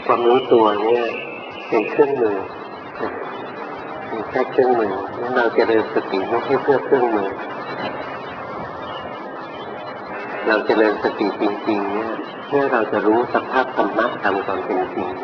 ความรู้ตัวเนี่ยเป็นเครื่องมือเป็นแค่เครื่องมือเราเจริญสติไม่ใช่เพื่อเครื่องมือเราเจริญสติจริงๆเนี่ยเพื่อเราจะรู้สภาพธรรมะตามความเป็นจริง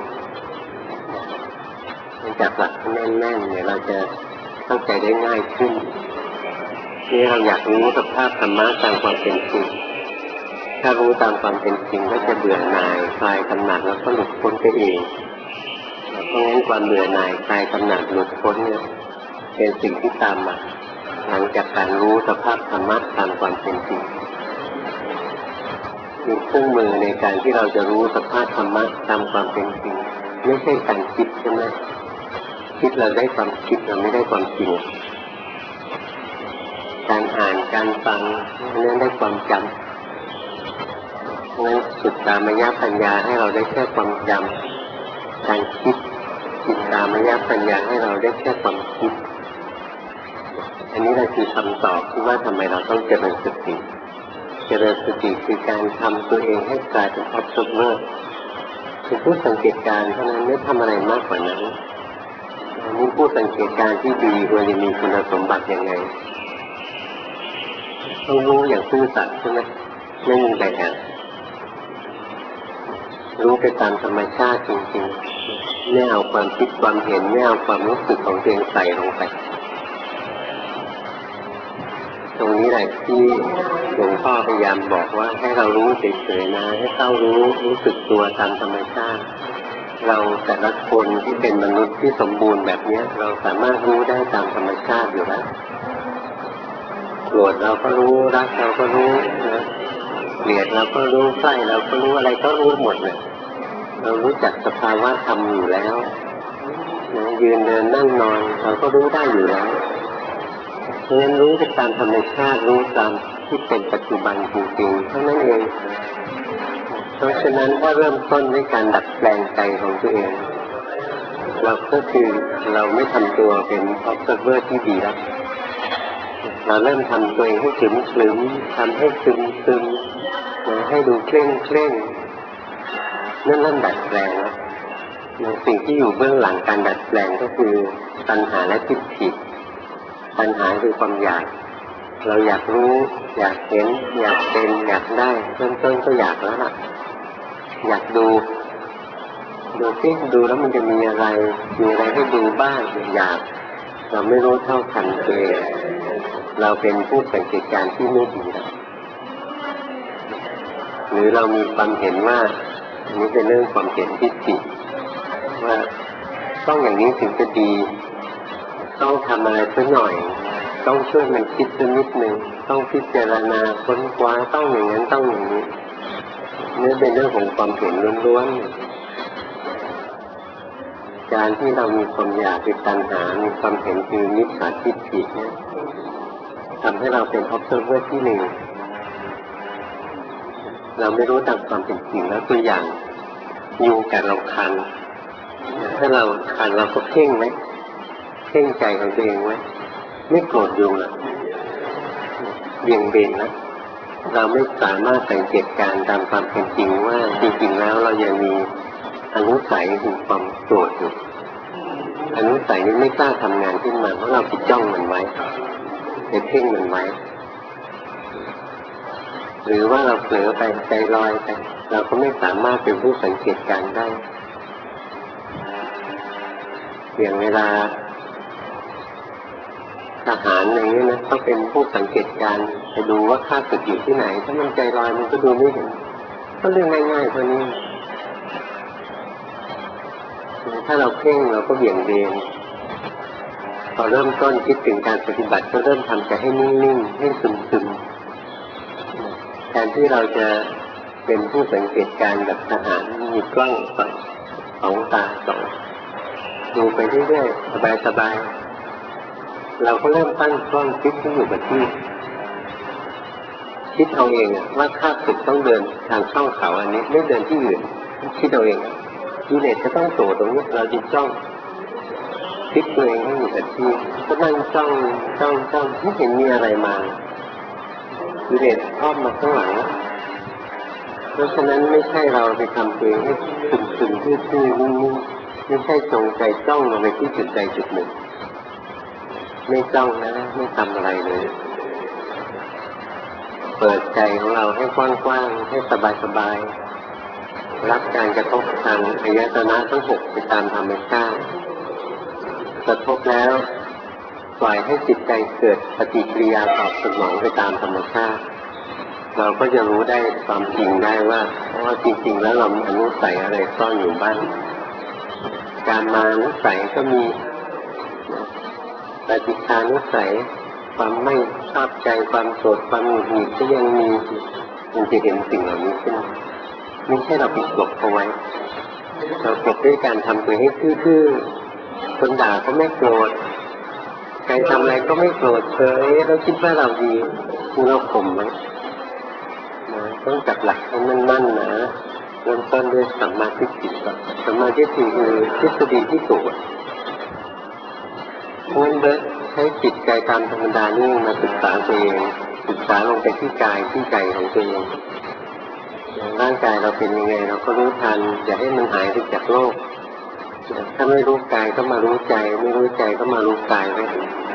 จากหลักแน่นๆเนี่ยเราจะเข้าใจได้ง่ายขึ้นที่เราอยากรู้สภาพธรรมะตามความเป็นจริงถ้ารู้ตามความเป็นจริงก็จะเบื่อหน่ายคลายกำหนัดแล้วก็หลุดพ้นไปเองเพราะงั้นความเบื่อหน่ายคลายกำหนัดหลุดพ้นเนี่ยเป็นสิ่งที่ตามมาหลังจากการรู้สภาพธรรมะตามความเป็นจริงมีเครื่องมือในการที่เราจะรู้สภาพธรรมะตามความเป็นจริงไม่ใช่การคิดใช่ไหมคิดเราได้ความคิดเราไม่ได้ความจริงการอ่านการฟังนั้นได้ความจำงั้นสุดตามยปัญญาให้เราได้แค่ความจำการคิดจิตตามยปัญญาให้เราได้แค่ความคิดอันนี้เราคือคำตอบที่ว่าทำไมเราต้องเจริญสติเจริญสติคือการทำตัวเองให้กลายเป็น observer เป็นผู้สังเกตการณ์เท่านั้นไม่ทำอะไรมากกว่านั้นนี่ผู้สังเกตการณ์ที่ดีควรจะมีคุณสมบัติยังไงต้องรู้อย่างซื่อสัตย์ใช่ไหมไม่มีแบบแอบรู้ไปตามธรรมชาติจริงๆไม่เอาความคิดความเห็นไม่เอาความรู้สึกของตัวเองใส่ลงไปตรงนี้แหละที่หลวงพ่อพยายามบอกว่าให้เรารู้เฉยๆนะให้เข้ารู้สึกตัวตามธรรมชาติเราแต่ละคนที่เป็นมนุษย์ที่สมบูรณ์แบบนี้เราสามารถรู้ได้ตามธรรมชาติอยู่แล้วโกรธเราก็รู้รักเราก็รู้นะเกลียดเราก็รู้ใกล้เราก็รู้อะไรก็รู้หมดเลยเรารู้จักสภาวะธรรมอยู่แล้วนะยืนเดินนั่งนอนเราก็รู้ได้อยู่แล้วเพราะฉะนั้นรู้ไปตามธรรมชาติรู้ตามที่เป็นปัจจุบันจริงๆเท่านั้นเองเพราะฉะนั้นถ้าเริ่มต้นด้วยการดัดแปลงใจของตัวเองเราก็คือเราไม่ทำตัวเป็น observer ที่ดีแล้วเราเริ่มทำตัวเองให้ขรึมๆทำให้ซึมๆให้ดูเคร่งนั่นเริ่มดัดแปลงแล้วสิ่งที่อยู่เบื้องหลังการดัดแปลงก็คือตัณหาและทิฏฐิตัณหาคือความอยากเราอยากรู้อยากเห็นอยากเป็นอยากได้เริ่มต้นก็อยากแล้วล่ะอยากดูซิดูแล้วมันจะมีอะไรให้ดูบ้างอยากเราไม่รู้เท่าทันตัวเองเราเป็นผู้สังเกตการณ์ที่ไม่ดีแล้วหรือเรามีความเห็นว่าอันนี้เป็นเรื่องความเห็นทิฏฐิว่าต้องอย่างนี้ถึงจะดีต้องทำอะไรสักหน่อยต้องช่วยมันคิดสักนิดนึงต้องพิจารณาค้นคว้าต้องอย่างนั้นต้องอย่างนี้นี่เป็นเรื่องของความเห็นล้วนๆการที่เรามีความอยากเป็นตัณหามีความเห็นคือมิจฉาทิฏฐิเนี่ยทำให้เราเป็น observer ที่หนึ่งเราไม่รู้ตามความเป็นจริงแล้วตัวอย่างยุงกัดเราคันถ้าเราคันเราก็เพ่งไหมเพ่งใจของตัวเองไว้ไม่โกรธยุงอ่ะเบี่ยงเบนนะเราไม่สามารถสังเกตการตามความเป็นจริงว่าจริงๆแล้วเรายังมีอนุสัยคือความโกรธอยู่อนุสัยนี้ไม่กล้าทำงานขึ้นมาเพราะเราไปจ้องมันไว้ไปเพ่งมันไว้หรือว่าเราเผลอไปใจลอยไปเราก็ไม่สามารถเป็นผู้สังเกตการได้อย่างเวลาทหารอย่างนี้นะเขาเป็นผู้สังเกตการไปดูว่าข้าศึกอยู่ที่ไหนถ้ามันใจลอยมันก็ดูไม่เห็นก็เรื่องง่ายๆเท่านี้ถ้าเราเพ่งเราก็เบี่ยงเบนพอเริ่มต้นคิดถึงการปฏิบัติก็เริ่มทำใจให้นิ่งๆให้ซึมๆแทนที่เราจะเป็นผู้สังเกตการแบบทหารมีกล้องสองตาสองดูไปเรื่อยๆสบายๆเราก็เริ่มตั้งกล้องคิดที่อยู่กับที่คิดเอาเองว่าข้าศึกต้องเดินทางช่องเขาอันนี้ไม่เดินที่อื่นคิดเอาเองกิเลสจะต้องโผล่ตรงนี้เราจึงจ้องคิดตัวเองให้อยู่กับที่ก็นั่งจ้องไม่เห็นมีอะไรมากิเลสอ้อมมาข้างหลังเพราะฉะนั้นไม่ใช่เราไปทำตัวเองให้ซึมๆทื่อๆนิ่งๆไม่ใช่จงใจจ้องลงไปที่จุดใดจุดหนึ่งไม่จ้องนะไม่ทำอะไรเลยเปิดใจของเราให้กว้างๆให้สบายๆรับการกระทบทางอายตนะทั้ง 6ไปตามธรรมชาติกระทบแล้วปล่อยให้จิตใจเกิดปฏิกิริยาตอบสนองไปตามธรรมชาติเราก็จะรู้ได้ความจริงได้ว่าจริงๆแล้วเรามีอนุสัยอะไรซ่อนอยู่บ้างการมานุสัยก็มีปฏิฆานุสัยความไม่ชอบใจความโกรธความหงุดหงิดก็ยังมีมันจะเห็นสิ่งเหล่านี้ขึ้นไม่ใช่เราปิดกลบเอาไว้เรากลบด้วยการทำตัวให้ทื่อๆคนด่าก็ไม่โกรธใครทำอะไรก็ไม่โกรธเฉยแล้วคิดว่าเราดีคือเราข่มไหมต้องจับหลักให้มั่นๆนะเริ่มต้นด้วยสัมมาทิฏฐิก่อนสัมมาทิฏฐิคือทฤษฎีที่ถูกเพราะฉะนั้นใช้จิตใจตามธรรมดานี่มาศึกษาตัวเองศึกษาลงไปที่กายที่ใจของตัวเองร่างกายเราเป็นยังไงเราก็รู้ทันอย่าให้มันหายไปจากโลกถ้าไม่รู้กายก็มารู้ใจไม่รู้ใจก็มารู้กายไว้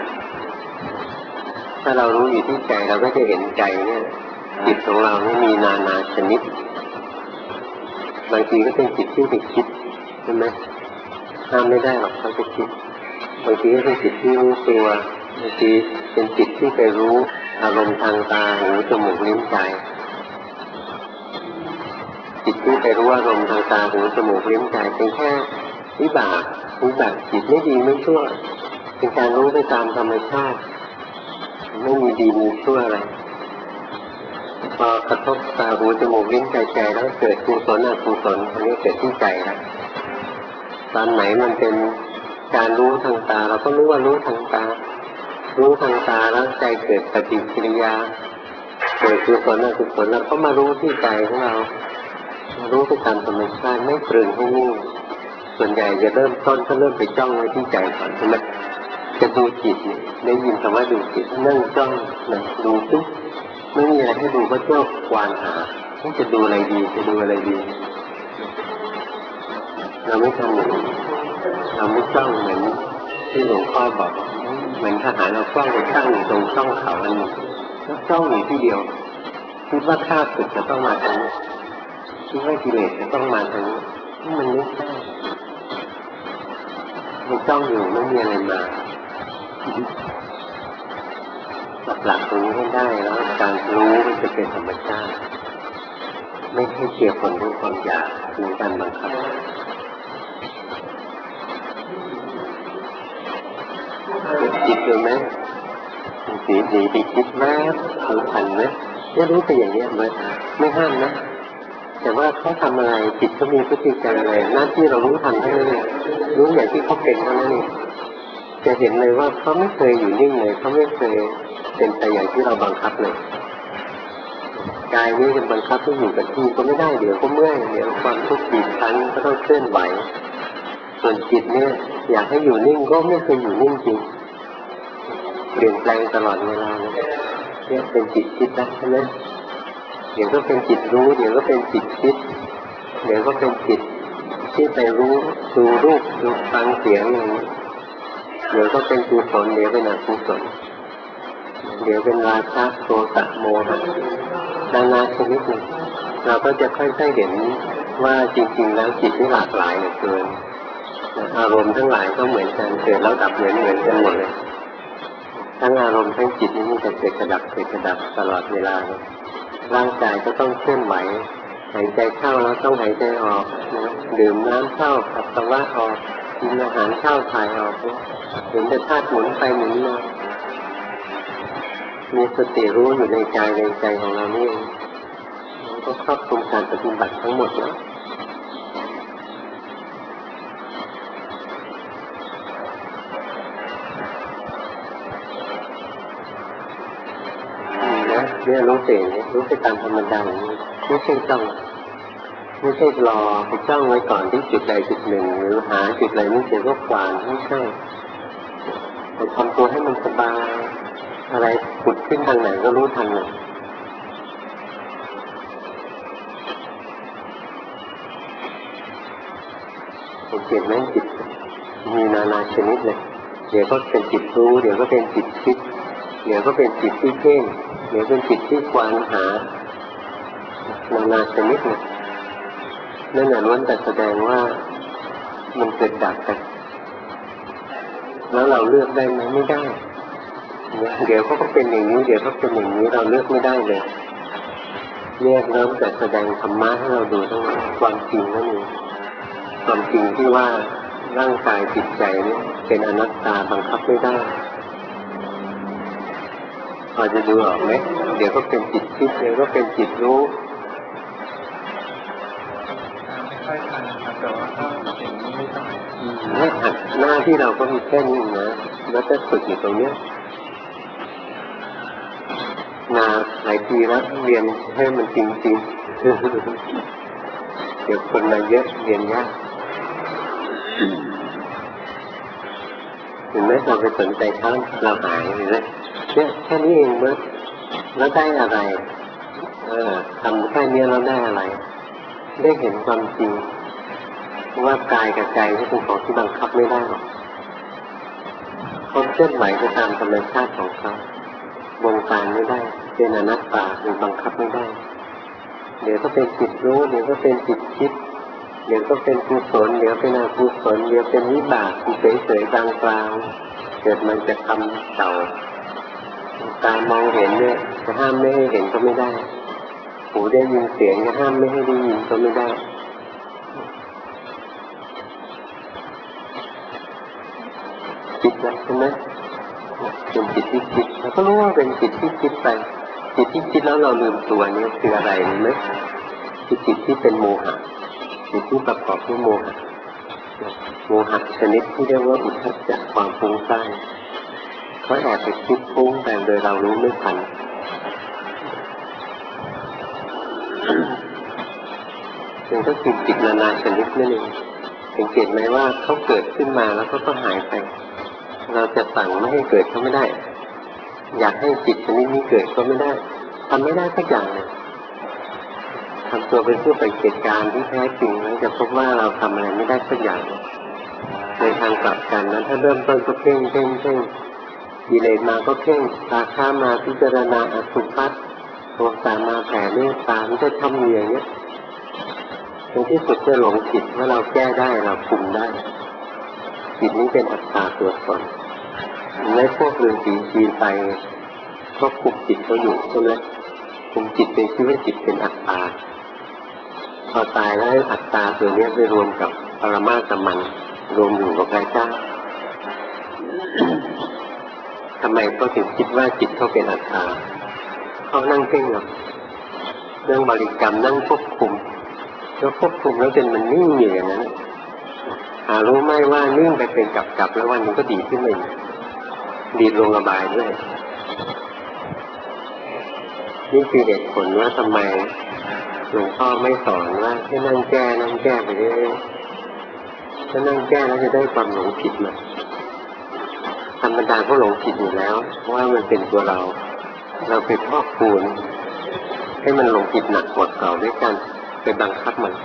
ถ้าเรารู้อยู่ที่ใจเราก็จะเห็นใจเนี่ยจิตของเราไม่มีนานาชนิดบางทีก็เป็นจิตที่ไปคิดใช่ไหมห้ามไม่ได้หรอกเขาจะคิดบางทีก็เป็นจิตที่รู้ตัวบางทีเป็นจิตที่ไปรู้อารมณ์ทางตาหูจมูกลิ้นใจจิตที่ไปรู้อารมณ์ทางตาหูจมูกลิ้นใจเป็นแค่วิบากจิตไม่ดีไม่ชั่วเป็นการรู้ไปตามธรรมชาติไม่มีดีมีชั่วอะไรพอกระทบตาหูจมูกลิ้นใจแล้วเกิดกุศลอกุศลอันนี้เกิดที่ใจแล้วตอนไหนมันเป็นการรู้ทางตาเราก็รู้ว่ารู้ทางตารู้ทางตาแล้วใจเกิดปฏิกิริยาเกิดกุศลอกุศลแล้วก็มารู้ที่ใจของเรารู้ไปตามธรรมชาติไม่ตรึงให้นิ่งส่วนใหญ่จะเริ่มต้นก็เริ่มไปจ้องไว้ที่ใจก่อนใช่ไหมจะดูจิตได้ยินคำว่าดูจิตนั่งจ้องนะดูปุ๊บไม่มีอะไรให้ดูก็จ้องควานหาจะดูอะไรดีจะดูอะไรดีเราไม่ทำอย่างนี้เราไม่จ้องเหมือนที่หลวงพ่อบอกเหมือนทหารเราจ้องไปตั้งอยู่ตรงช่องเขาอันนึงแล้วจ้องอยู่ที่เดียวคิดว่าข้าศึกจะต้องมาทางนี้คิดว่ากิเลสจะต้องมาทางนี้มันไม่ใช่มันจ้องอยู่ไม่มีอะไรมาหลักตรงนี้ให้ได้แล้วการรู้มันจะเป็นธรรมชาติไม่ใช่เกี่ยวกับด้วยความอยากหรือการบังคับจิตเลยไหมสีดีไปคิดแวบรู้ทันไหมเนี่ยรู้ไปอย่างนี้ไม่ห้ามนะแต่ว่าเขาทำอะไรจิตเขามีพฤติกรรมอะไรหน้าที่เรารู้ทันเท่านั้นเองรู้อย่างที่เขาเป็นเท่านั้นเองจะเห็นเลยว่าเขาไม่เคยอยู่นิ่งเลยเขาไม่เคยเป็นไปอย่างที่เราบังคับเลยกายนี้จะบังคับให้อยู่กับที่ก็ไม่ได้เดี๋ยวก็เมื่อยเดี๋ยวความทุกข์บีบคั้นก็ต้องเคลื่อนไหวส่วนจิตเนี่ยอยากให้อยู่นิ่งก็ไม่เคยอยู่นิ่งจริงเปลี่ยนแปลงตลอดเวลาเลยเนี่ยเป็นจิตคิดนะใช่ไหมเดี๋ยวก็เป็นจิตรู้เดี๋ยวก็เป็นจิตคิดเดี๋ยวก็เป็นจิตที่ไปรู้ดูรูปดูฟังเสียงอย่างนี้เดี๋ยวก็เป็นกุศลเดี๋ยวเป็นอกุศลเดี๋ยวเป็นราคะโทสะโมหะนานาชนิดเลยเราก็จะค่อยๆเห็นว่าจริงๆแล้วจิตนี่หลากหลายเหลือเกินอารมณ์ทั้งหลายก็เหมือนกันเกิดแล้วดับเหมือนกันหมดเลยทั้งอารมณ์ทั้งจิตนี่มันจะเกิดกระดับตลอดเวลาเลยร่างกายก็ต้องเคลื่อนไหวหายใจเข้าแล้วต้องหายใจออกนะดื่มน้ำเข้าปัสสาวะออกกินอาหารเข้าถ่ายออกเห็นแต่ธาตุหมุนไปหมุนมามีสติรู้อยู่ในใจของเรานี่มันก็ครอบคลุมการปฏิบัติทั้งหมดแล้วเนี่ยรู้เองรู้ไปตามธรรมดาอย่างนี้ไม่ใช่จ้องไม่ใช่รอไปจ้องไว้ก่อนที่จุดใดจุดหนึ่งหรือหาจุดใดไม่เจอก็ควานไม่ใช่แต่ทำตัวให้มันสบายอะไรผุดขึ้นทางไหนก็รู้ทันเลยสังเกตไหมจิตมีนานาชนิดเลยเดี๋ยวก็เป็นจิตรู้เดี๋ยวก็เป็นจิตคิดเดี๋ยวก็เป็นจิตที่เพ่งเดี๋ยวเป็นจิตที่ควานหานานาชนิดเลยนั่นน่ะล้วนแต่แสดงว่ามันเกิดดับกันแล้วเราเลือกได้ไหมไม่ได้เดี๋ยวเขาก็เป็นอย่างนี้เดี๋ยวเขาเป็นอย่างนี้เราเลือกไม่ได้เลยแยกเริ่มแต่แสดงธรรมะให้เราดูทั้งความจริงนั่นเองความจริงที่ว่าร่างกายจิตใจนี่เป็นอนัตตาบังคับไม่ได้พอจะดูออกไหมเดี๋ยวก็เป็นจิตคิดเดี๋ยวก็เป็นจิตรู้ไม่ค่อยทันครับแต่ว่าก็อย่างนี้ไม่ต้องหน้าที่เราก็มีแค่นี้นะแล้วจะฝึกอยู่ตรงเนี้ยนาหลายปีแล้วเรียนให้มันจริงๆเดี๋ยวคนมาเยอะเรียนยากเห็นไหมเราไปสนใจเขาเราหายเลยนะเนี่ยแค่นี้เองเมื่อแล้วได้อะไรทำแค่นี้แล้วได้อะไรได้เห็นความจริงว่ากายกับใจที่เป็นของที่บังคับไม่ได้หรอกเขาเคลื่อนไหวไปตามธรรมชาติของเขาบงการไม่ได้เป็นอนัตตาเป็นบังคับไม่ได้เดี๋ยวก็เป็นจิตรู้เดี๋ยวก็เป็นจิตคิดเดี๋ยวก็เป็นกุศลเดี๋ยวเป็นอกุศลเดี๋ยวเป็นวิบากเฉยๆกลางๆเกิดมันจะทำเก่าตามองเห็นเนี่ยจะห้ามไม่ให้เห็นก็ไม่ได้หูได้ยินเสียงจะห้ามไม่ให้ได้ยินก็ไม่ได้จิตนะใช่ไหมเป็นจิตที่คิดเราก็รู้ว่าเป็นจิตที่คิดไปจิตที่คิดแล้วเราลืมตัวนี้คืออะไรรู้ไหมคือจิตที่เป็นโมหะจิตที่ประกอบด้วยโมหะโมหะชนิดที่เรียกว่าอุทธัจจะความฟุ้งซ่านเขาแอบไปคิดฟุ้งแต่โดยเรารู้ไม่ทันมันก็คือจิตนานาชนิดนั่นเองสังเกตไหมว่าเขาเกิดขึ้นมาแล้วก็ต้องหายไปเราจะสั่งไม่ให้เกิดก็ไม่ได้อยากให้จิตชนิดนี้เกิดก็ไม่ได้ทำไม่ได้สักอย่างเลยทำตัวเป็นผู้สังเกตการที่แท้จริงแล้วจะพบว่าเราทำอะไรไม่ได้สักอย่างในทางกลับกันนั้นถ้าเริ่มต้นก็เพ่งกิเลสมาก็เพ่งราคะมาพิจารณาอสุภะโทสะมาแผ่เมตตามันจะทำอย่างนี้ในที่สุดจะหลงผิดว่าเราแก้ได้เราคุมได้จิตนี้เป็นอัตตาตัวตนในพวกฤาษีจีนไปก็คุมจิตเขาอยู่ใช่ไหมคุมจิตเป็นชื่อว่าจิตเป็นอัตตาพอตายแล้วอัตตาตัวนี้ไปรวมกับปรมาตมันรวมอยู่กับพระเจ้าทำไมเขาถึงคิดว่าจิตเขาเป็นอัตตาเขานั่งเพ่งหรอกนั่งบริกรรมนั่งควบคุมแล้วควบคุมแล้วจนมันนิ่งอยู่อย่างนั้นรู้ไหมว่านิ่งไปเป็นกลับแล้ววันนึงก็ดีขึ้นมาดีลงระบายด้วยนี่คือเหตุผลว่าทำไมหลวงพ่อไม่สอนว่าให้นั่งแก้ไปเรื่อยๆถ้านั่งแก้แล้วจะได้ความหลงผิดมาธรรมดาก็หลงผิดอยู่แล้วเพราะว่ามันเป็นตัวเราไปพอกพูนให้มันหลงผิดหนักกว่าเก่าด้วยกันไปบังคับมัน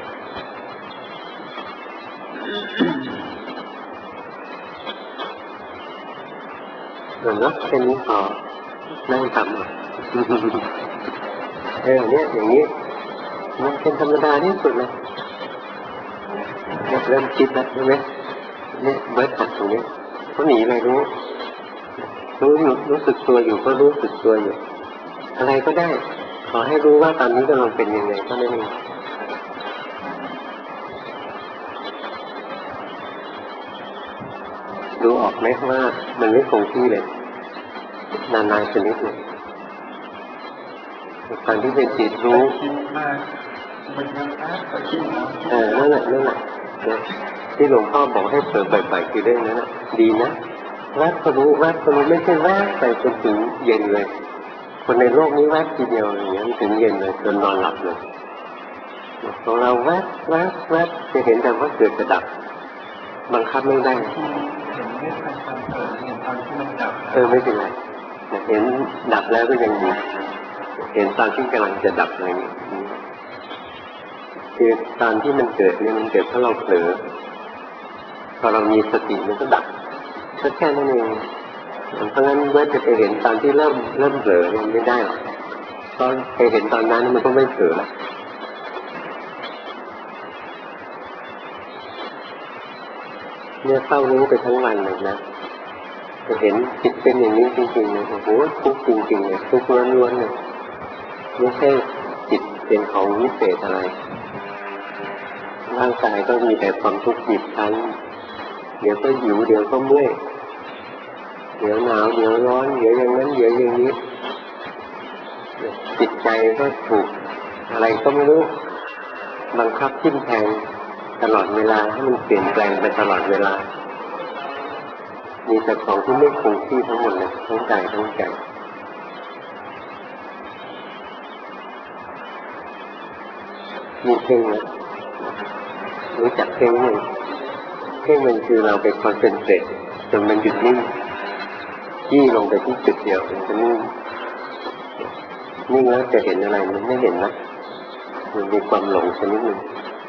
เนาะแค่นี้พอนั่งทำเนี่ยอย่างนี้มันเป็นธรรมดาที่สุดเลยเริ่มคิดแล้วใช่ไหมเนี่ยเบิร์ตตัดตรงนี้เขาหนีอะไรรู้สึกตัวอยู่ก็รู้สึกตัวอยู่อะไรก็ได้ขอให้รู้ว่าตอนนี้กำลังเป็นยังไงเท่านั้นเองดูออกไหมว่ามันไม่คงที่เลยนานาชนิดเลยตอนที่เป็นจิตรู้นั่นแหละที่หลวงพ่อบอกให้เปิดบ่อยๆคือเรื่องนั้นนะดีนะแวบก็รู้ไม่ใช่แวบไปจนถึงเย็นเลยคนในโลกนี้แวบทีเดียวอย่างนี้ถึงเย็นเลยจนนอนหลับเลยของเราแวบจะเห็นแต่ว่าเกิดจะดับบังคับไม่ได้ไม่เป็นไรเห็นดับแล้วก็ยังดีเห็นตอนที่กำลังจะดับอะไรนี้คือตอนที่มันเกิดเนี่ยมันเกิดเพราะเราเผลอพอเรามีสติมันก็ดับแค่นั้นเองเพราะงั้นเมื่อจะไปเห็นตอนที่เริ่มเผลอมันไม่ได้หรอกเพราะไปเห็นตอนนั้นมันก็ไม่เผลอแล้วเนี่ยเฝ้ารู้ไปทั้งวันเลยนะจะเห็นจิตเป็นอย่างนี้จริงๆเลยโอ้โหทุกข์จริงๆเลยทุกข์ล้วนๆเลยไม่ใช่จิตเป็นของวิเศษอะไรร่างกายก็มีแต่ความทุกข์บีบคั้นเดี๋ยวก็หิวเดี๋ยวก็เมื่อยเดี๋ยวหนาวเดี๋ยวร้อนเดี๋ยวอย่างนั้นเดี๋ยวอย่างนี้จิตใจก็ถูกอะไรก็ไม่รู้บังคับทิ่มแทงตลอดเวลาให้มันเปลี่ยนแปลงไปตลอดเวลามีแต่ของที่ไม่คงที่ทั้งหมดเลยทั้งกายทั้งใจมีเพ่งนะรู้จักเพ่งไหมเพ่งมันคือเราไปคอนเซนเทรตจนมันหยุดนิ่งจี้ลงไปที่จุดเดียวมันจะนิ่งแล้วจะเห็นอะไรมันไม่เห็นนะมันมีความหลงชนิดหนึ่ง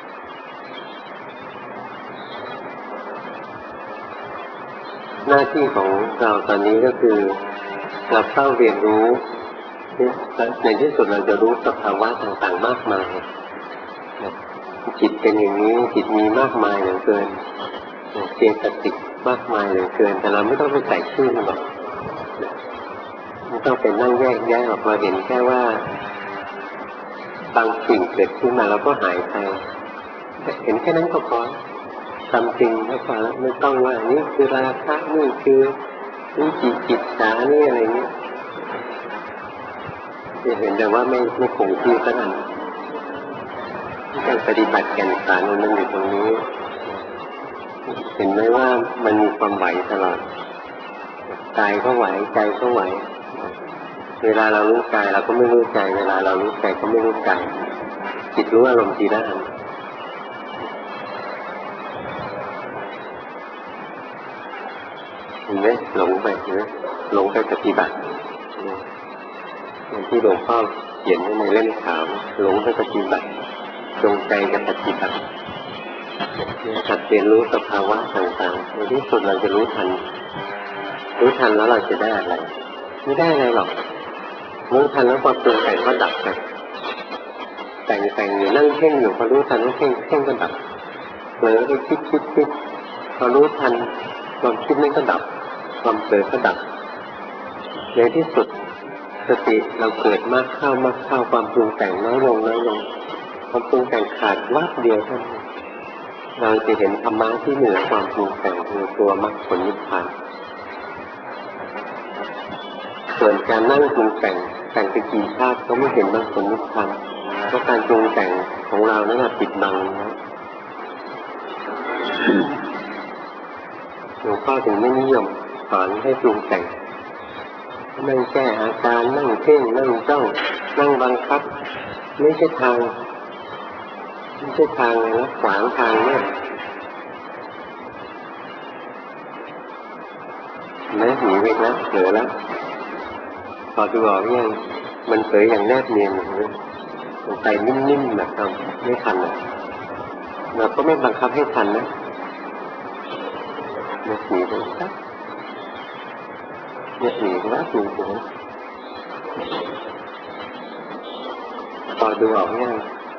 หน้าที่ของเราตอนนี้ก็คือเราเข้าเรียนรู้ในที่สุดเราจะรู้สภาวะต่างๆมากมายจิตเป็นอย่างนี้จิตมีมากมายเหลือเกินเจตสิกมากมายเหลือเกินแต่เราไม่ต้องไปใส่ชื่อมันหรอกไม่ต้องไปนั่งแยกแยะหรอกเราเห็นแค่ว่าบางสิ่งเกิดขึ้นมาแล้วก็หายไปเห็นแค่นั้นก็พอทำจริงก็พอแล้วไม่ต้องว่านี่คือราคะนี่คือนี่จิตสานี่อะไรเงี้ยจะเห็นแต่ว่าไม่คงที่ขนาดการปฏิบัติแก่นสารมันอยู่ตรงนี้เห็นไหมว่ามันมีความไหวตลอดกายก็ไหวใจก็ไหวเวลาเรารู้กายเราก็ไม่รู้ใจเวลาเรารู้ใจก็ไม่รู้ใจจิตรู้อารมณ์ทีละอันเห็นไหมหลงไปเห็นไหมหลงไปปฏิบัติอย่างที่หลวงพ่อเขียนไว้ในเล่มขาวหลงไปปฏิบัติจงใจจะปฏิบัติหัดเรียนรู้สภาวะต่างๆในที่สุดเราจะรู้ทันแล้วเราจะได้อะไรไม่ได้อะไรหรอกรู้ทันแล้วความปรุงแต่งก็ดับไปแต่งอยู่นั่งเพ่งอยู่พอรู้ทันว่าเพ่งก็ดับเผลอไปคิดพอรู้ทันความคิดนั้นก็ดับความเผลอก็ดับในที่สุดสติเราเกิดมากเข้าความปรุงแต่งน้อยลงความปรุงแต่งขาดวับเดียวเท่านั้นเราจะเห็นธรรมะที่เหนือความปรุงแต่งคือตัวมรรคผลนิพพานส่วนการนั่งปรุงแต่งไปกี่ชาติก็ไม่เห็นมรรคผลนิพพานเพราะการปรุงแต่งของเรานั่นแหละปิดบังนะหลวงพ่อถึงไม่นิยมสอนให้ปรุงแต่งนั่งแก้อาการนั่งเพ่งนั่งจ้องนั่งบังคับไม่ใช่ทางเลยนะขวางทางเนี่ยนะหนีไปแล้วเผลอแล้วพอดูออกยังมันเผยอย่างแนบเนียนเลยมันไปนิ่มๆแบบทำไม่ทันเลยเราก็ไม่บังคับให้ทันนะเนี่ยหนีไปสักเนี่ยหนีไปแล้วพอดูออกยัง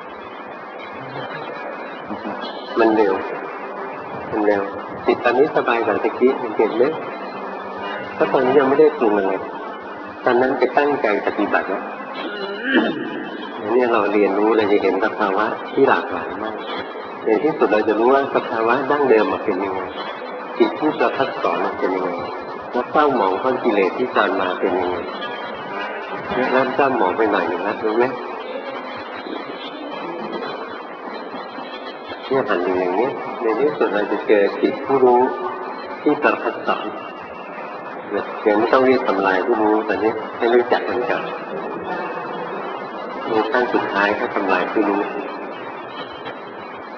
มันเร็วจิตตอนนี้สบายกว่าตะกี้มันเปลี่ยนไหมเพราะตอนนี้ยังไม่ได้ปรุงอะไรตอนนั้นจะตั้งใจปฏิบัติแล้วเนี่ยเราเรียนรู้เราจะเห็นสภาวะที่หลากหลายมากในที่สุดเราจะรู้ว่าสภาวะดั้งเดิมมันเป็นยังไงจิตที่เราทัดสอนมันเป็นยังไงแล้วเศร้าหมองก้อนกิเลสที่จานมาเป็นยังไงเนี่ยเริ่มเศร้าหมองไปหน่อยหนึ่งนะรู้ไหมเนี่ยหันอย่างนี้ในที่สุดเราจะเจอจิตผู้รู้ที่เราทัดสอนยังไม่ต้องรีบทำลายผู้รู้แต่นี้ให้รู้จักมันก่อนในขั้นสุดท้ายก็ทำลายผู้รู้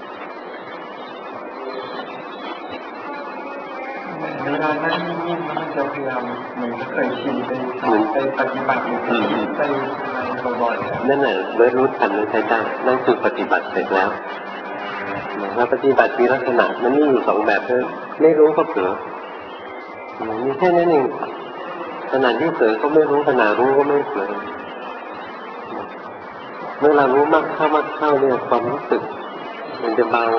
เวลานั่งนิ่งๆแล้วมันจะพยายามเหมือนเคยชินไปปฏิบัติไปอะไรบ่อยๆนั่นแหละเบิร์ดรู้ทันมันใช้ได้นั่นคือปฏิบัติเสร็จแล้วถ้าปฏิบัติมีลักษณะมันมีอยู่สองแบบเลยไม่รู้ก็เผลอมีแค่นั้นเองขณะที่เผลอก็ไม่รู้ขณะรู้ก็ไม่เผลอเมื่อเรารู้มากเข้าเนี่ยความรู้สึกมันจะเบา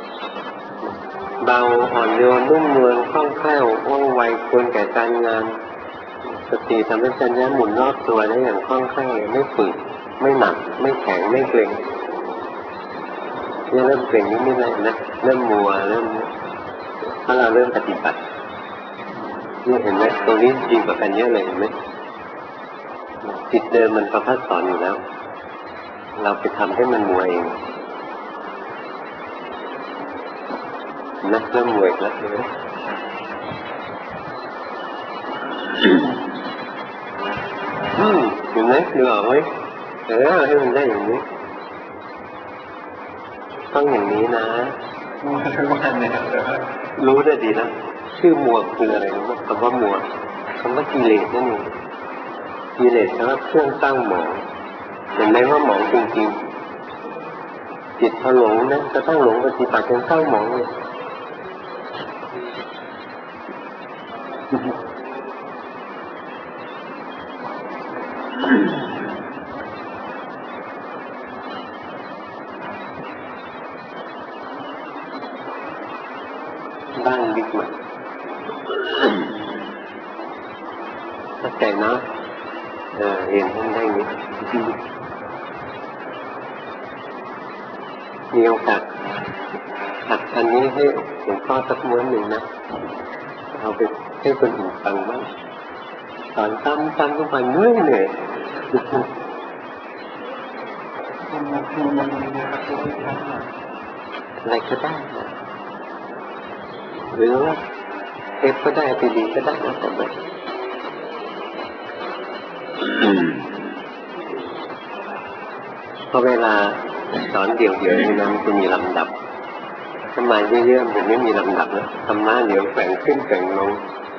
อ่อนโยนนุ่มนวลคล่องแคล่วว่องไวควรแก่การงานสติสัมปชัญญะหมุนรอบตัวได้อย่างคล่องแคล่วไม่ฝืดไม่หนักไม่แข็งไม่เกร็งเนี่ยเริ่มเกร็งนิดๆเลยนะเริ่มมัวเริ่มถ้าเราเริ่มปฏิบัตินี่เห็นไหมตรงนี้จริงกว่ากันเยอะเลยเห็นไหมจิตเดิมมันประพัดสอนอยู่แล้วเราไปทำให้มันมัวเองนะเริ่มมัวอีกแล้วเห็นไหมดูออกไหมให้มันได้อย่างนี้ต้องอย่างนี้นะมัวทุกวันเนี่ยรู้ได้ดีนะชื่อมัวคืออะไรรู้ไหมคำว่ามัวคำว่ากิเลสนั่นเองกิเลสแปลว่าเครื่องตั้งหมองเห็นไหมว่าหมองจริงๆจิตพอหลงนะจะต้องหลงปฏิบัติจนตั้งหมองเลยบ้างดีกว่าเข้าใจนะเรียนท่านได้ไหมมีโอกาสหัดอันนี้ให้หลวงพ่อสักม้วนหนึ่งนะเอาไปให้คนอื่นฟังบ้างสอนซ้ำทุกวันเหนื่อยอะไรก็ได้หรือว่าเอฟก็ได้ทีดีก็ได้นะแต่แบบพอเวลาสอนเดี่ยวๆนี่นะมันจะมีลำดับทำไมเยอะๆมันไม่มีลำดับนะทำหน้าเดี๋ยวแฝงขึ้นแฝงลง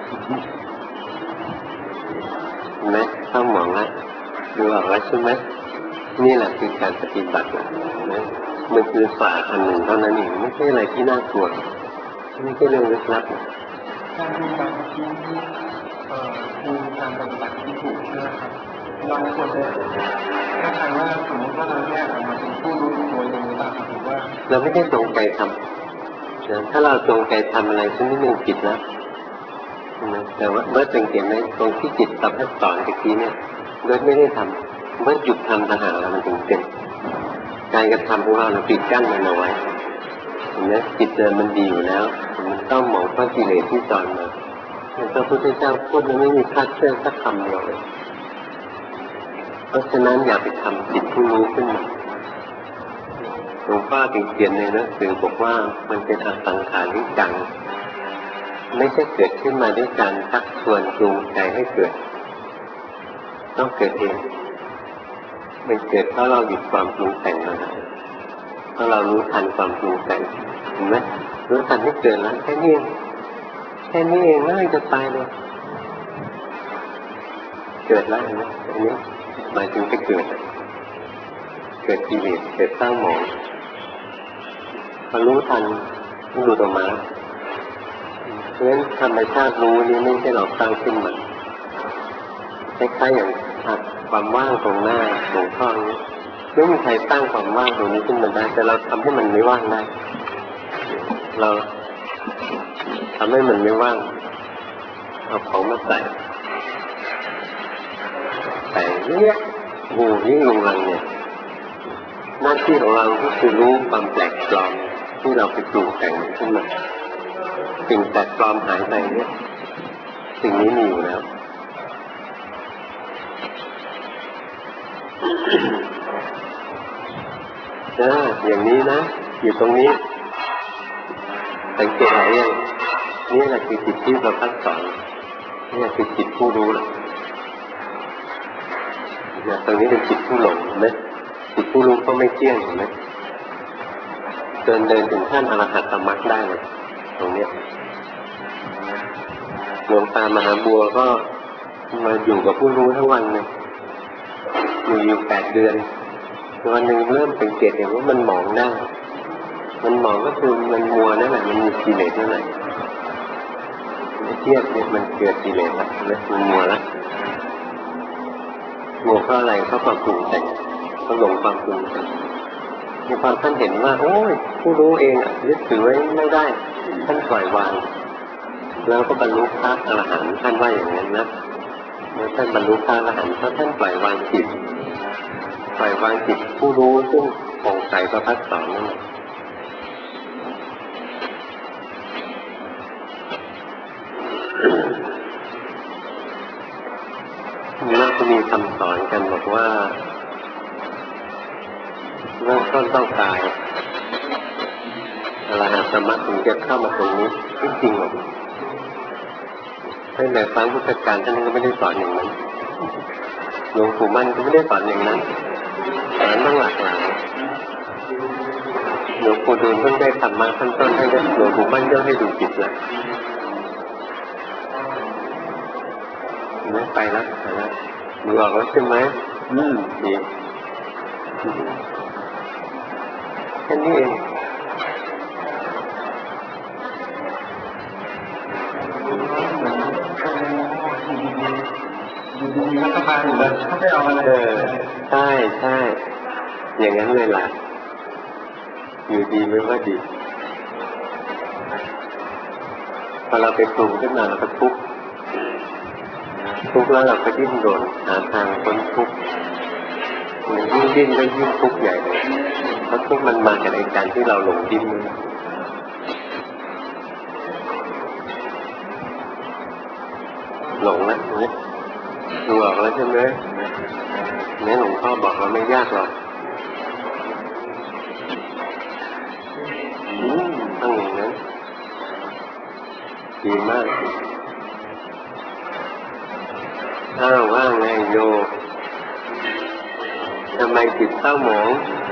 เห็นไหมเข้าหมองแล้วดูออกแล้วใช่ไหมนี่แหละคือการปฏิบัตินะมันคือศาสตร์อันหนึ่งเท่านั้นเองไม่ใช่อะไรที่น่ากลัวไม่ใช่เรื่องลึกลับการปฏิบัติที่มีการปฏิบัติที่ถูกนะครับเราควรจะถ้าใครว่าสมมติว่าเราแยกออกมาเป็นผู้รู้ตัวเองหรือเปล่าหรือว่าเราไม่ได้จงใจทำถ้าเราจงใจทำอะไรซึ่งนี่มันผิดแล้วแต่ว่าเมื่อสังเกตไหมตรงที่จิตสับสอนตะกี้เนี่ยเมื่อไม่ได้ทำเมื่อหยุดทำทหารมันถึงเป็นการกระทำของเราปิดกั้นมันเอาไว้เห็นไหมจิตเดิมมันดีอยู่แล้วมันต้องมองข้อกิเลสที่สอนมาพระพุทธเจ้าพูดมันไม่มีคาดเคลื่อนสักคำเดียวเลยเพราะฉะนั้นอย่าไปทำจิตผู้รู้ขึ้นมาหลวงพ่อถึงเขียนในหนังสือบอกว่ามันเป็นอสังขาริกังไม่ใช่เกิดขึ้นมาด้วยการชักชวนจูงใจให้เกิดต้องเกิดเองมันเกิดเพราะเราหยุดความปรุงแต่งมาเพราะเรารู้ทันความปรุงแต่งเห็นไหมรู้ทันให้เกิดแล้วแค่นี้เองง่ายจะตายเลยเกิดแล้วเห็นไหมอันนี้หมายถึงจะเกิดกิเลสเกิดตั้งหมองพอรู้ทันมันหลุดออกมาเพราะฉะนั้นธรรมชาติรู้นี่ไม่ใช่เราตั้งขึ้นมาคล้ายๆอย่างความว่างตรงหน้าตรงข้างนี้ไม่มีใครตั้งความว่างตรงนี้ขึ้นมาได้แต่เราทำให้มันไม่ว่างได้เราทำให้มันไม่ว่างเอาของมาใส่เนี่ยยิ่งลงรังเนี่ยหน้าที่ของเราก็คือรู้ความแปลกปลอมที่เราไปปรุงแต่งขึ้นมาสิ่งแปลกปลอมหายไปเนี่ยสิ่งนี้มีอยู่แล้วอย่างนี้นะอยู่ตรงนี้สังเกตอะไรยังนี่แหละคือจิตที่เราพัฒสอนนี่คือจิตผู้รู้แหละตรงนี้เป็นจิตผู้หลงไหมจิตผู้รู้ก็ไม่เที่ยงเห็นไหมเดินถึงขั้นอรหัตตมรรคได้เลยตรงนี้หลวงตามหาบัวก็มาอยู่กับผู้รู้ทั้งวันเลยอยู่8 เดือนวันหนึ่งเริ่มสังเกตเห็นว่ามันหมองได้มันหมองก็คือมันมัวนั่นแหละมันมีกิเลสนั่นแหละเทียบเนี่ยมันเกิดกิเลสแล้วมันมัวแล้วมัวเพราะอะไรเพราะความปรุงแต่งเพราะหลงความปรุงแต่งในความท่านเห็นว่าโอ้ยผู้รู้เองยึดถือไว้ไม่ได้ท่านปล่อยวางแล้วก็บรรลุพระอรหันต์ท่านว่าอย่างนั้นนะเมื่อท่านบรรลุพระอรหันต์เพราะท่านปล่อยวางจิตผู้รู้ซึ่งผ่องใสประภัสสรนั่นแหละแล้วก็มีคำสอนกันบอกว่าเริ่มต้นต้องตายอรหัตมรรคถึงจะเข้ามาตรงนี้ไม่จริงหรอกตั้งแต่ฟังพุทธการท่านก็ไม่ได้สอนอย่างนั้นหลวงปู่มั่นก็ไม่ได้สอนอย่างนั้นสอนต้องหลากหลายหลวงปู่ดูลเพิ่งได้ธรรมะขั้นต้นให้หลวงปู่มั่นย่อให้ดูจิตเลยไม่ไปแล้วดูออกแล้วใช่ไหมดีแค่นี้เองรัฐบาลอยู่แล้วเขาไม่เอาอะไรใช่อย่างนั้นเลยล่ะอยู่ดีไม่ว่าดีพอเราไปปรุงขึ้นมาเราก็ทุกข์แล้วเราก็ดิ้นรนหาทางพ้นทุกข์ยิ่งดิ้นก็ยิ่งทุกข์ใหญ่เลยเพราะทุกข์มันมาจากไอ้การที่เราหลงดิ้นหลงแล้วดูออกแล้วใช่ไหมเนี่ยหลวงพ่อบอกว่าไม่ยากหรอกต้องอย่างนั้นดีมากว่าไงโยทำไมจิตเศร้าหมอง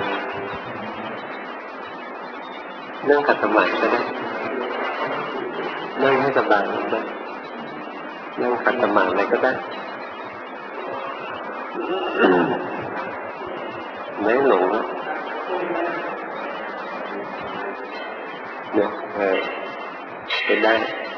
เรื่องขัดสมาธิก็ได้นั่งให้สบายก็ได้นั่งขัดสมาธิอะไรก็ได้ไม่หลงนะเนี่ยเป็นได้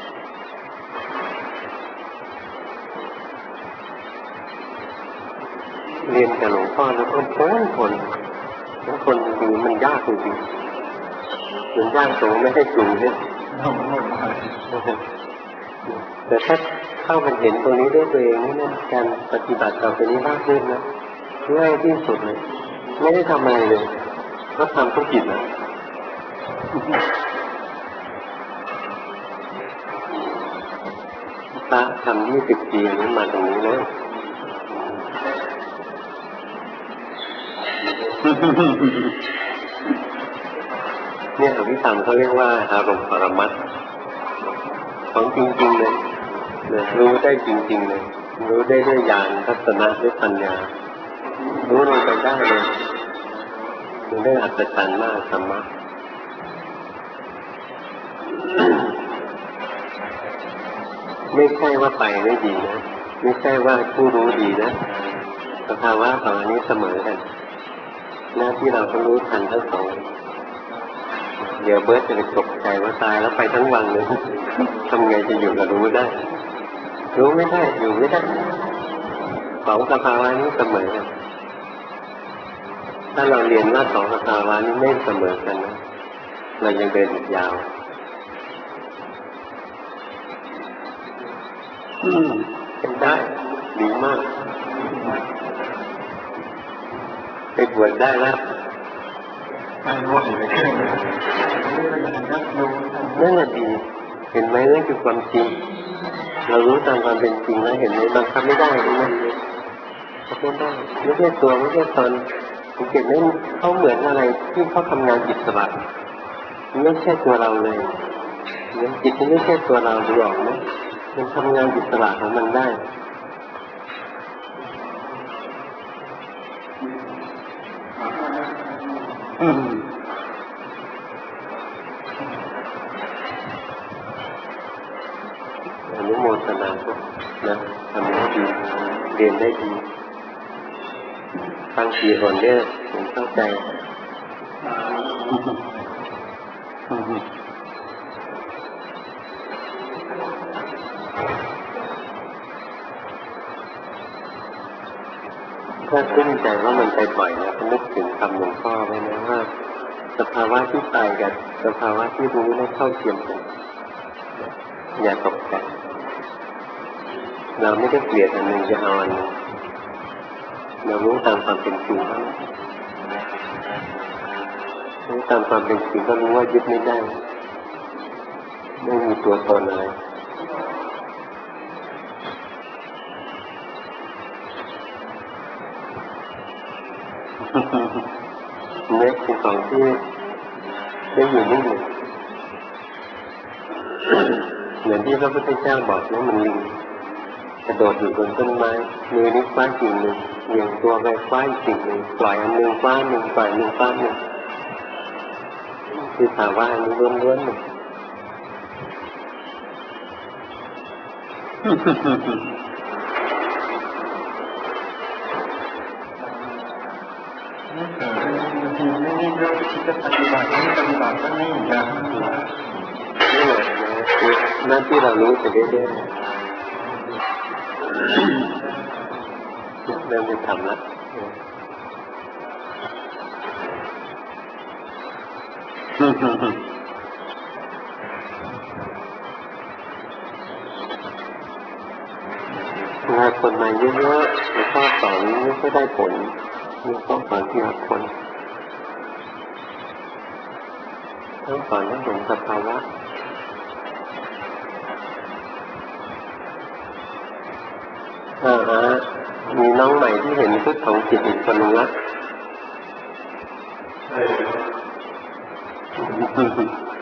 เรียนกับหลวงพ่อแล้วก็คนดูมันยากจริงๆมันยากตรงไม่ให้ปรุงเนี่ยแต่ถ้าเข้ามันเห็นตรงนี้ด้วยตัวเองนี่นะการปฏิบัติต่อไปนี้มากขึ้นนะง่ายที่สุดเลยไม่ได้ทำอะไรเลยก็ทำทุกกิจนะพระทำ20 ปีนี้มาตรงนี้แล้วเนี่ยอภิธรรมเขาเรียกว่าอารมณ์ปรมัตถ์ของจริงๆเลยรู้ได้จริงๆเลยรู้ได้ด้วยญาณทัศนะด้วยปัญญารู้ลงไปได้เลยมันได้อัศจรรย์มากธรรมะไม่ใช่ว่าไปไม่ดีนะไม่ใช่ว่าผู้รู้ดีนะสภาวะสองอันนี้เสมอกันหน้าที่เราต้องรู้ทันทั้งสองเดี๋ยวเบิร์ตจะไปตกใจว่าตายแล้วไปทั้งวันเลยทำไงจะอยู่กับรู้ได้รู้ไม่ได้อยู่ไม่ได้สองสภาวะนี้เสมอกันถ้าเราเรียนว่าสองสภาวะนี้ไม่เสมอกันนะเรายังเดินอีกยาวเป็นได้ดีมากไปบวชได้แล้วนั่นแหละดีเห็นไหมนั่นคือความจริงเรารู้ตามความเป็นจริงแล้วเห็นไหมบังคับไม่ได้ใช่ไหมไม่ได้ไม่ใช่ตัวไม่ใช่ตนสังเกตไหมเขาเหมือนอะไรที่เขาทำงานอิสระมันไม่ใช่ตัวเราเลยจิตมันไม่ใช่ตัวเราดูออกไหมมันทำงานอิสระของมันได้นุโมทนานะทำได้ดีเรียนได้ดีฟังกี่คนเนี่ยผมเข้าใจถ้าขึ้นใจว่ามันไปบ่อยนะก็นึกถึงคำหลวงพ่อไว้นะว่าสภาวะที่ไปกับสภาวะที่รู้นั้นเท่าเทียมกันอย่าตกใจเราไม่ได้เกลียดอันหนึ่งจะเอาอันหนึ่งเรารู้ตามความเป็นจริงรู้ตามความเป็นจริงก็รู้ว่ายึดไม่ได้ไม่มีตัวตนอะไรเนี่ยคือของที่ได้อยู่นิ่งเหมือนที่พระพุทธเจ้าบอกว่ามันลิงกระโดดอยู่บนต้นไม้มือนี้คว้าสิ่งหนึ่งเหวี่ยงตัวไปคว้าอีกสิ่งหนึ่งปล่อยอันหนึ่งคว้าหนึ่งปล่อยหนึ่งคว้าหนึ่งคือภาวะอันนี้ล้วนๆเลยนี่เราคิดจะปฏิบัติไม่ปฏิบัติก็ไม่อย่างนี่แหละคือหน้าที่เรารู้ไปเรื่อยๆเริ่มจะทำแล้วเวลาคนมาเยอะๆแล้วก็สอนไม่ค่อยได้ผลนี่ต้องสอนที่ละคนต้องสอนให้เห็นสภาวะมีน้องใหม่ที่เห็นพุทธของจิตอีกคนนึงละ